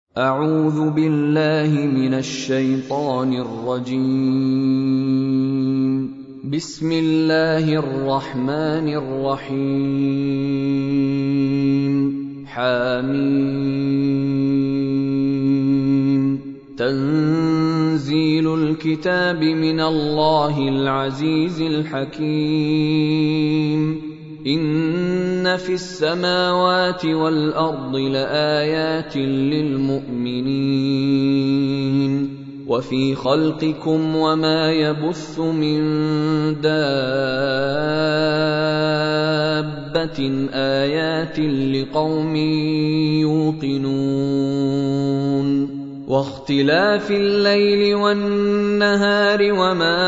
أعوذ بالله من الشيطان الرجيم. بسم الله الرحمن الرحيم. حميم. تنزيل الكتاب من الله العزيز الحكيم. إن في السماوات والأرض لآيات للمؤمنين وفي خلقكم وما يبث من دابة آيات لقوم يوقنون واختلاف الليل والنهار وما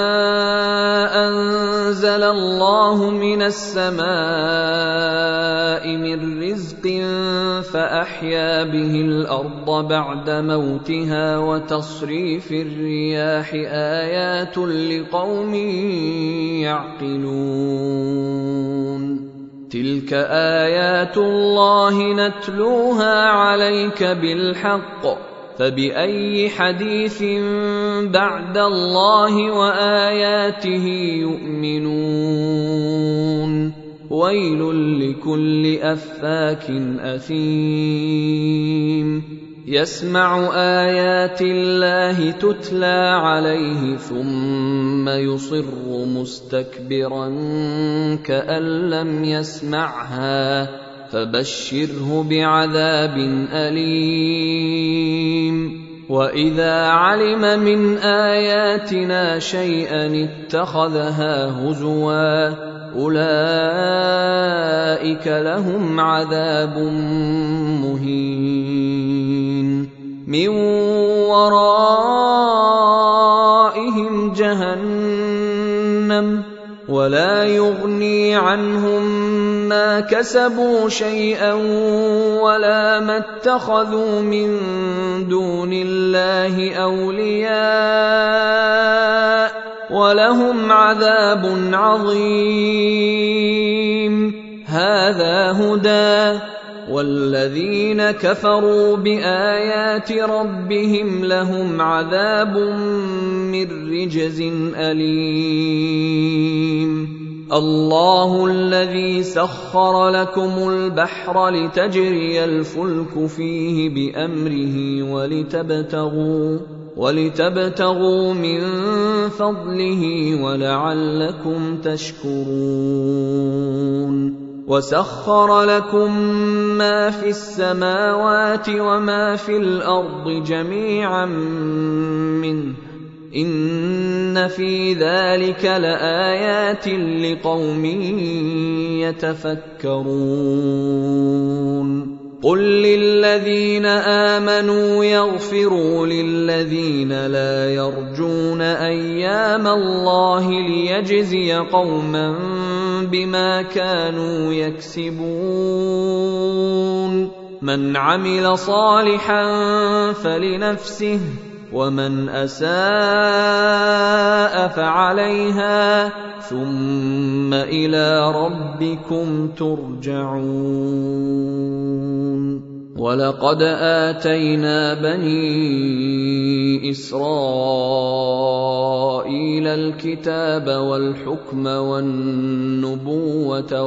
أنزل الله من السماء من رزق فأحيا به الأرض بعد موتها وتصريف الرياح آيات لقوم يعقلون. تلك آيات الله نتلوها عليك بالحق فبأي حديث بعد الله وآياته يؤمنون. ويل لكل أفاك أثيم يسمع آيات الله تتلى عليه ثم يصر مستكبرا كأن لم يسمعها فبشره بعذاب أليم. وإذا علم من آياتنا شيئا اتخذها هزوا أولئك لهم عذاب مهين من ورائهم جهنم ولا يغني عنهم ما كسبوا شيئا ولا ما اتخذوا من دون الله أولياء ولهم عذاب عظيم. هذا هدى والذين كفروا بآيات ربهم لهم عذاب من رجز أليم. الله الذي سخر لكم البحر لتجري الفلك فيه بأمره ولتبتغوا من فضله ولعلكم تشكرون. وسخر لكم ما في السماوات وما في الأرض جميعا منه إن في ذلك لآيات لقوم يتفكرون. قل للذين آمنوا يغفروا للذين لا يرجون أيام الله ليجزي قوما بما كانوا يكسبون. من عمل صالحا فلنفسه ومن أساء فعليها ثم إلى ربكم ترجعون. ولقد آتينا بني إسرائيل الكتاب والحكم والنبوة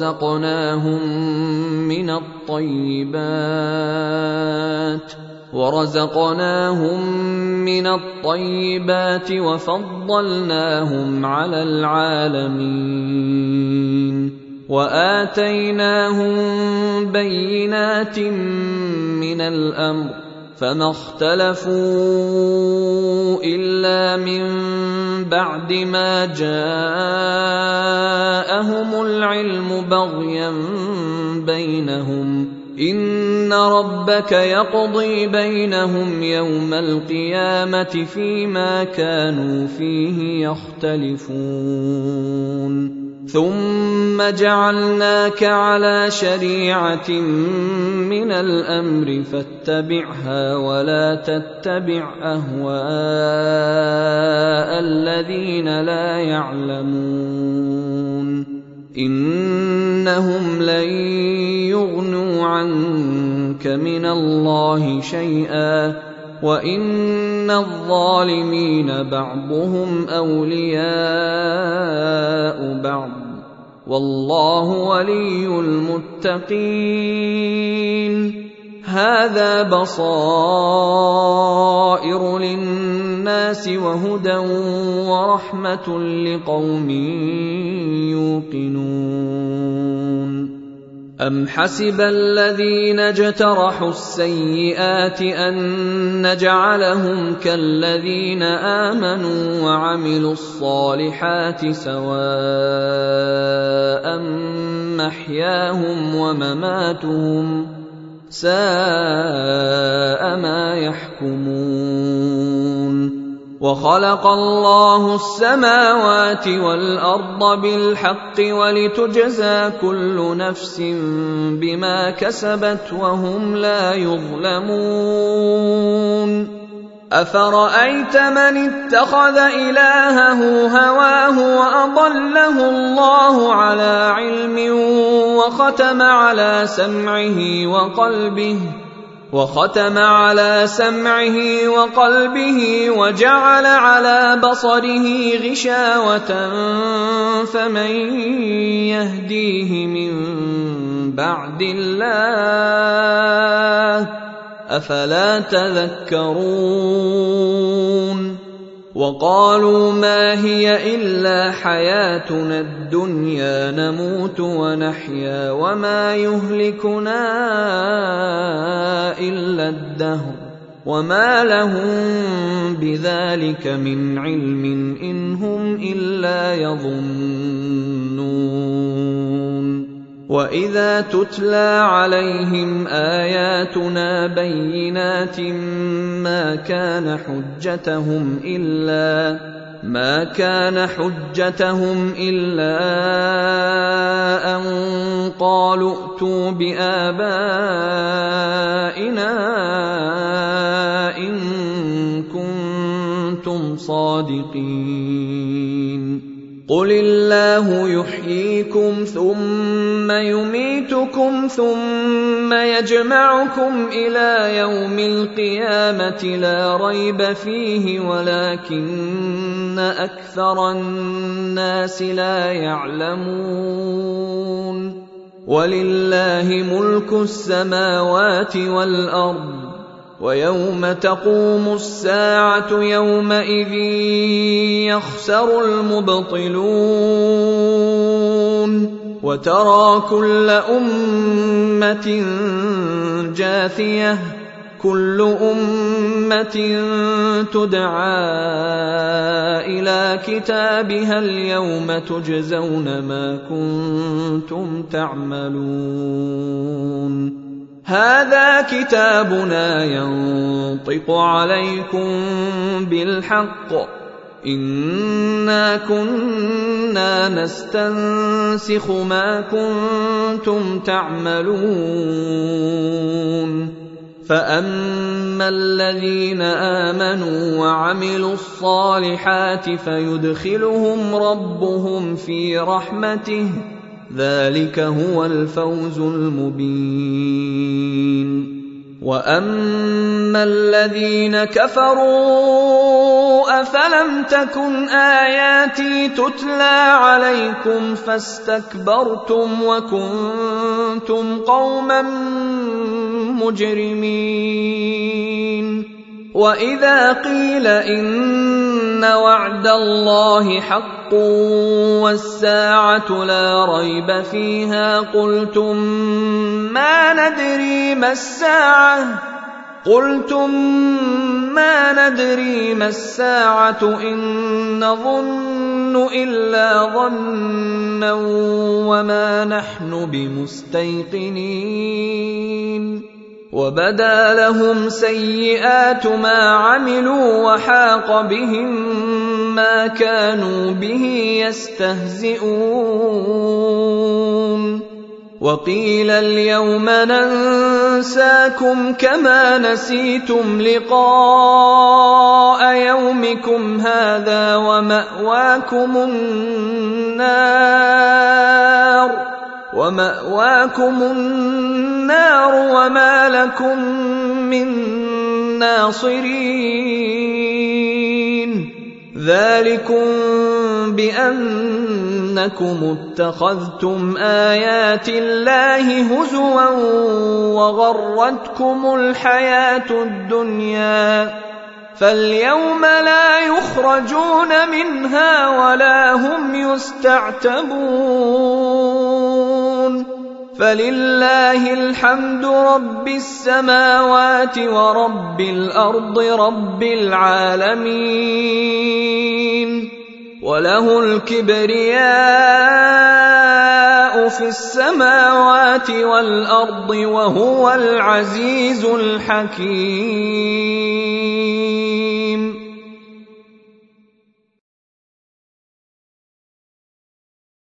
ورزقناهم من الطيبات وفضلناهم على العالمين وآتيناهم بينات من الأمر فما اختلفوا إلا من بعد ما جاءهم العلم بغيا بينهم إن ربك يقضي بينهم يوم القيامة فيما كانوا فيه يختلفون. ثم جعلناك على شريعة من الأمر فاتبعها ولا تتبع أهواء الذين لا يعلمون إنهم لن يغنوا عنك من الله شيئا وإن الظالمين بعضهم أولياء بعض والله ولي المتقين. هذا بصائر للناس وهدى ورحمة لقوم يوقنون. أم حسب الذين اجترحوا السيئات أن نجعلهم كالذين آمنوا وعملوا الصالحات سواء محياهم ومماتهم ساء ما يحكمون. وخلق الله السماوات والأرض بالحق ولتجزى كل نفس بما كسبت وهم لا يظلمون. أفرأيت من اتخذ إلهه هواه وأضله الله على علم وختم على سمعه وقلبه وجعل على بصره غشاوة فمن يهديه من بعد الله أفلا تذكرون. وقالوا ما هي إلا حياتنا الدنيا نموت ونحيا وما يهلكنا إلا الدهر وما لهم بذلك من علم إن هم إلا يظنون. وإذا تتلى عليهم آياتنا بينات ما كان حجتهم إلا أن قالوا ائتوا بآبائنا إن كنتم صادقين. قل الله يحييكم ثم يميتكم ثم يجمعكم إلى يوم القيامة لا ريب فيه ولكن أكثر الناس لا يعلمون. ولله ملك السماوات والأرض ويوم تقوم الساعة يومئذ يخسر المبطلون. وترى كل أمة جاثية كل أمة تدعى إلى كتابها اليوم تجزون ما كنتم تعملون. هذا كتابنا ينطق عليكم بالحق إنا كنا نستنسخ ما كنتم تعملون. فأما الذين آمنوا وعملوا الصالحات فيدخلهم ربهم في رحمته ذلك هو الفوز المبين. وأما الذين كفروا أفلم تكن آياتي تتلى عليكم فاستكبرتم وكنتم قوما مجرمين. وإذا قيل إن وعد الله حق والساعة لا ريب فيها قلتم ما ندري ما الساعة إن نظن إلا ظنا وما نحن بمستيقنين. وبدا لهم سيئات ما عملوا وحاق بهم ما كانوا به يستهزئون. وقيل اليوم ننساكم كما نسيتم لقاء يومكم هذا ومأواكم النار ومأواكم النار وما لكم من ناصرين ذلكم بأنكم اتخذتم آيات الله هزوا وغرتكم الحياة الدنيا فاليوم لا يخرجون منها ولا هم يستعتبون فلله الحمد رب السماوات ورب الأرض رب العالمين وله الكبرياء في السماوات والأرض وهو العزيز الحكيم.